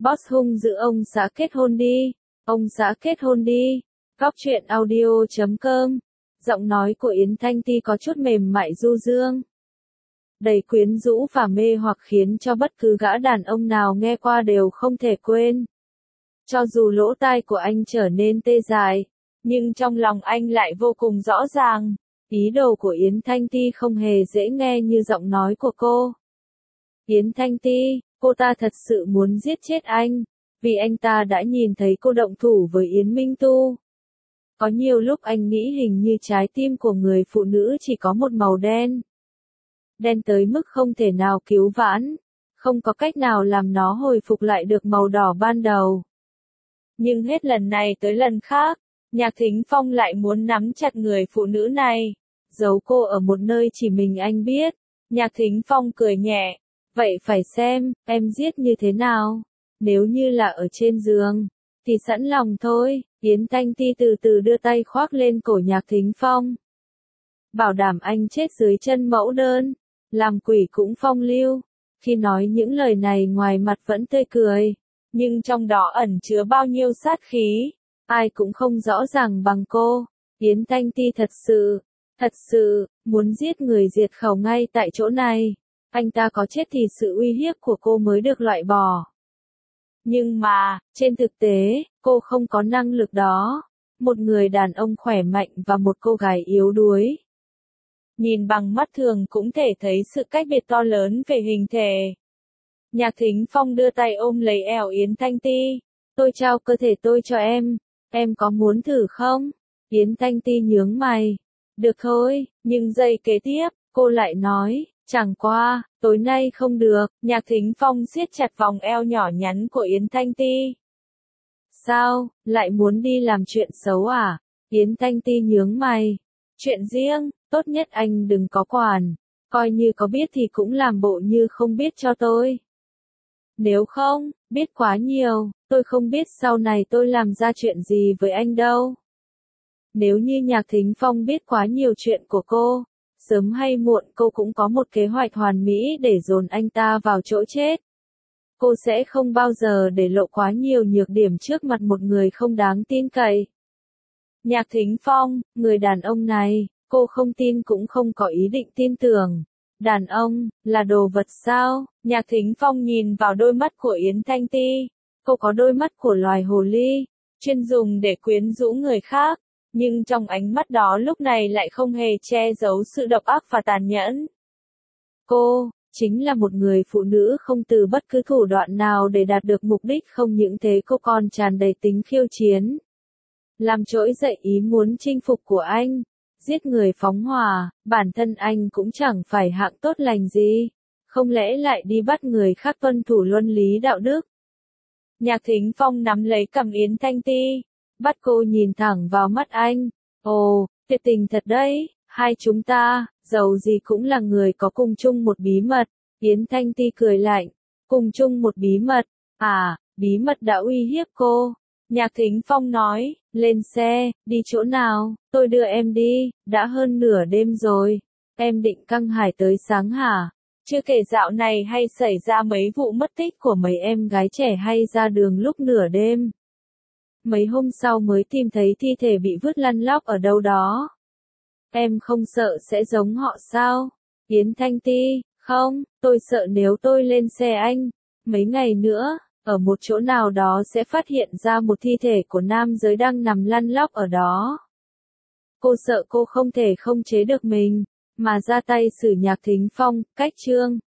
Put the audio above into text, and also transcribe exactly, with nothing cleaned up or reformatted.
Boss hung dữ ông xã kết hôn đi, ông xã kết hôn đi. Góc truyện audio chấm com. Giọng nói của Yến Thanh Ti có chút mềm mại du dương, đầy quyến rũ và mê hoặc khiến cho bất cứ gã đàn ông nào nghe qua đều không thể quên. Cho dù lỗ tai của anh trở nên tê dại, nhưng trong lòng anh lại vô cùng rõ ràng. Ý đồ của Yến Thanh Ti không hề dễ nghe như giọng nói của cô. Yến Thanh Ti, cô ta thật sự muốn giết chết anh, vì anh ta đã nhìn thấy cô động thủ với Yến Minh Tu. Có nhiều lúc anh nghĩ hình như trái tim của người phụ nữ chỉ có một màu đen. Đen tới mức không thể nào cứu vãn, không có cách nào làm nó hồi phục lại được màu đỏ ban đầu. Nhưng hết lần này tới lần khác, Nhạc Thính Phong lại muốn nắm chặt người phụ nữ này, giấu cô ở một nơi chỉ mình anh biết. Nhạc Thính Phong cười nhẹ, vậy phải xem, em giết như thế nào. Nếu như là ở trên giường, thì sẵn lòng thôi. Yến Thanh Ti từ từ đưa tay khoác lên cổ Nhạc Thính Phong, bảo đảm anh chết dưới chân mẫu đơn, làm quỷ cũng phong lưu. Khi nói những lời này ngoài mặt vẫn tươi cười, nhưng trong đó ẩn chứa bao nhiêu sát khí, ai cũng không rõ ràng bằng cô. Yến Thanh Ti thật sự, thật sự, muốn giết người diệt khẩu ngay tại chỗ này. Anh ta có chết thì sự uy hiếp của cô mới được loại bỏ. Nhưng mà, trên thực tế, cô không có năng lực đó. Một người đàn ông khỏe mạnh và một cô gái yếu đuối, nhìn bằng mắt thường cũng thể thấy sự cách biệt to lớn về hình thể. Nhạc Thính Phong đưa tay ôm lấy eo Yến Thanh Ti. Tôi trao cơ thể tôi cho em, em có muốn thử không? Yến Thanh Ti nhướng mày. Được thôi, nhưng giây kế tiếp, cô lại nói, chẳng qua, tối nay không được. Nhạc Thính Phong siết chặt vòng eo nhỏ nhắn của Yến Thanh Ti. Sao, lại muốn đi làm chuyện xấu à? Yến Thanh Ti nhướng mày. Chuyện riêng, tốt nhất anh đừng có quản. Coi như có biết thì cũng làm bộ như không biết cho tôi. Nếu không, biết quá nhiều, tôi không biết sau này tôi làm ra chuyện gì với anh đâu. Nếu như Nhạc Thính Phong biết quá nhiều chuyện của cô, sớm hay muộn cô cũng có một kế hoạch hoàn mỹ để dồn anh ta vào chỗ chết. Cô sẽ không bao giờ để lộ quá nhiều nhược điểm trước mặt một người không đáng tin cậy. Nhạc Thính Phong, người đàn ông này, cô không tin cũng không có ý định tin tưởng. Đàn ông, là đồ vật sao? Nhạc Thính Phong nhìn vào đôi mắt của Yến Thanh Ti. Cô có đôi mắt của loài hồ ly, chuyên dùng để quyến rũ người khác. Nhưng trong ánh mắt đó lúc này lại không hề che giấu sự độc ác và tàn nhẫn. Cô, chính là một người phụ nữ không từ bất cứ thủ đoạn nào để đạt được mục đích. Không những thế cô còn tràn đầy tính khiêu chiến, làm trỗi dậy ý muốn chinh phục của anh. Giết người phóng hỏa, bản thân anh cũng chẳng phải hạng tốt lành gì, không lẽ lại đi bắt người khác tuân thủ luân lý đạo đức. Nhạc Thính Phong nắm lấy cằm Yến Thanh Ti, bắt cô nhìn thẳng vào mắt anh. Ồ, tuyệt tình thật đấy, hai chúng ta, dầu gì cũng là người có cùng chung một bí mật. Yến Thanh Ti cười lạnh, cùng chung một bí mật, à, bí mật đã uy hiếp cô. Nhạc Thính Phong nói, lên xe, đi chỗ nào, tôi đưa em đi, đã hơn nửa đêm rồi, em định căng hải tới sáng hả? Chưa kể dạo này hay xảy ra mấy vụ mất tích của mấy em gái trẻ hay ra đường lúc nửa đêm. Mấy hôm sau mới tìm thấy thi thể bị vứt lăn lóc ở đâu đó. Em không sợ sẽ giống họ sao? Yến Thanh Ti, không, tôi sợ nếu tôi lên xe anh, mấy ngày nữa, ở một chỗ nào đó sẽ phát hiện ra một thi thể của nam giới đang nằm lăn lóc ở đó. Cô sợ cô không thể không chế được mình, mà ra tay xử Nhạc Thính Phong. Cách chương